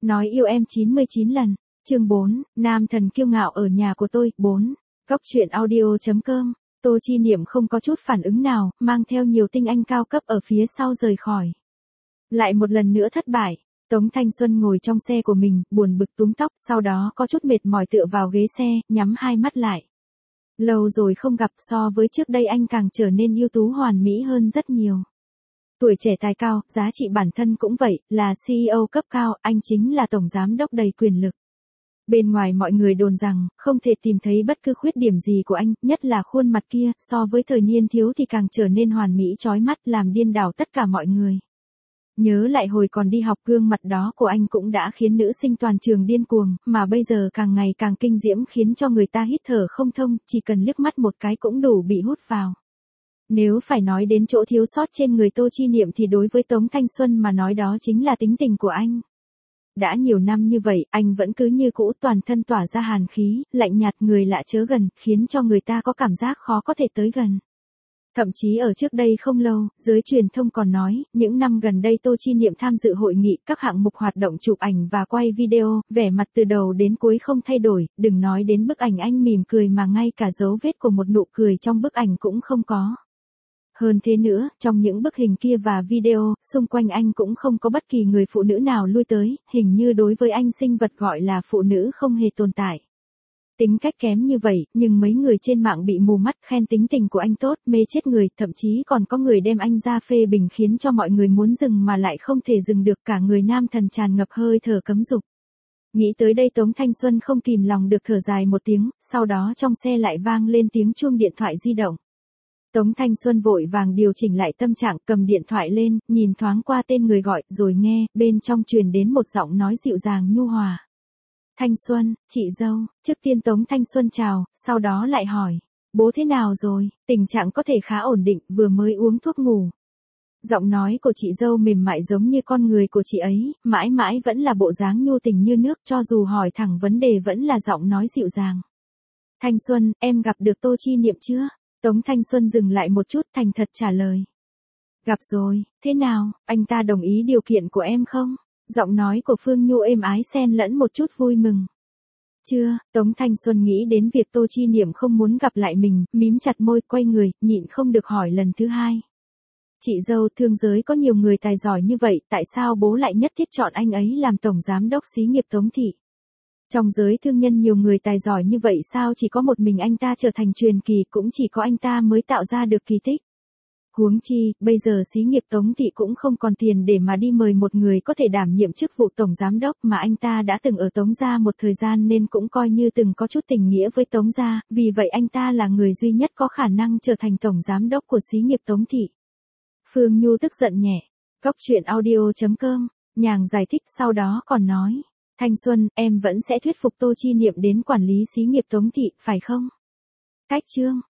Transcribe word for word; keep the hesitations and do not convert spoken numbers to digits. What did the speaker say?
Nói yêu em chín mươi chín lần. Chương bốn, nam thần kiêu ngạo ở nhà của tôi. bốn. Cốc truyện audio.com. Tô Chi Niệm không có chút phản ứng nào, mang theo nhiều tinh anh cao cấp ở phía sau rời khỏi. Lại một lần nữa thất bại. Tống Thanh Xuân ngồi trong xe của mình, buồn bực túm tóc, sau đó có chút mệt mỏi tựa vào ghế xe, nhắm hai mắt lại. Lâu rồi không gặp, so với trước đây anh càng trở nên ưu tú hoàn mỹ hơn rất nhiều. Tuổi trẻ tài cao, giá trị bản thân cũng vậy, là xê e ô cấp cao, anh chính là tổng giám đốc đầy quyền lực. Bên ngoài mọi người đồn rằng, không thể tìm thấy bất cứ khuyết điểm gì của anh, nhất là khuôn mặt kia, so với thời niên thiếu thì càng trở nên hoàn mỹ chói mắt, làm điên đảo tất cả mọi người. Nhớ lại hồi còn đi học, gương mặt đó của anh cũng đã khiến nữ sinh toàn trường điên cuồng, mà bây giờ càng ngày càng kinh diễm khiến cho người ta hít thở không thông, chỉ cần liếc mắt một cái cũng đủ bị hút vào. Nếu phải nói đến chỗ thiếu sót trên người Tô Chi Niệm thì đối với Tống Thanh Xuân mà nói đó chính là tính tình của anh. Đã nhiều năm như vậy, anh vẫn cứ như cũ, toàn thân tỏa ra hàn khí, lạnh nhạt, người lạ chớ gần, khiến cho người ta có cảm giác khó có thể tới gần. Thậm chí ở trước đây không lâu, giới truyền thông còn nói, những năm gần đây Tô Chi Niệm tham dự hội nghị, các hạng mục hoạt động chụp ảnh và quay video, vẻ mặt từ đầu đến cuối không thay đổi, đừng nói đến bức ảnh anh mỉm cười mà ngay cả dấu vết của một nụ cười trong bức ảnh cũng không có. Hơn thế nữa, trong những bức hình kia và video, xung quanh anh cũng không có bất kỳ người phụ nữ nào lui tới, hình như đối với anh sinh vật gọi là phụ nữ không hề tồn tại. Tính cách kém như vậy, nhưng mấy người trên mạng bị mù mắt khen tính tình của anh tốt, mê chết người, thậm chí còn có người đem anh ra phê bình khiến cho mọi người muốn dừng mà lại không thể dừng được, cả người nam thần tràn ngập hơi thở cấm dục. Nghĩ tới đây Tống Thanh Xuân không kìm lòng được thở dài một tiếng, sau đó trong xe lại vang lên tiếng chuông điện thoại di động. Tống Thanh Xuân vội vàng điều chỉnh lại tâm trạng, cầm điện thoại lên, nhìn thoáng qua tên người gọi, rồi nghe, bên trong truyền đến một giọng nói dịu dàng nhu hòa. Thanh Xuân, chị dâu. Trước tiên Tống Thanh Xuân chào, sau đó lại hỏi, bố thế nào rồi, tình trạng có thể khá ổn định, vừa mới uống thuốc ngủ. Giọng nói của chị dâu mềm mại giống như con người của chị ấy, mãi mãi vẫn là bộ dáng nhu tình như nước, cho dù hỏi thẳng vấn đề vẫn là giọng nói dịu dàng. Thanh Xuân, em gặp được Tô Chi Niệm chưa? Tống Thanh Xuân dừng lại một chút, thành thật trả lời. Gặp rồi, thế nào, anh ta đồng ý điều kiện của em không? Giọng nói của Phương Nhu êm ái xen lẫn một chút vui mừng. Chưa, Tống Thanh Xuân nghĩ đến việc Tô Chi Niệm không muốn gặp lại mình, mím chặt môi, quay người, nhịn không được hỏi lần thứ hai. Chị dâu, thương giới có nhiều người tài giỏi như vậy, tại sao bố lại nhất thiết chọn anh ấy làm tổng giám đốc xí nghiệp Tống thị? Trong giới thương nhân nhiều người tài giỏi như vậy sao chỉ có một mình anh ta trở thành truyền kỳ, cũng chỉ có anh ta mới tạo ra được kỳ tích. Huống chi, bây giờ xí nghiệp Tống thị cũng không còn tiền để mà đi mời một người có thể đảm nhiệm chức vụ tổng giám đốc, mà anh ta đã từng ở Tống gia một thời gian nên cũng coi như từng có chút tình nghĩa với Tống gia, vì vậy anh ta là người duy nhất có khả năng trở thành tổng giám đốc của xí nghiệp Tống thị. Phương Nhu tức giận nhẹ. Cốc truyện audio.com. Nhàng giải thích, sau đó còn nói. Thanh Xuân, em vẫn sẽ thuyết phục Tô Chi Niệm đến quản lý xí nghiệp Tống thị, phải không? Cách chương.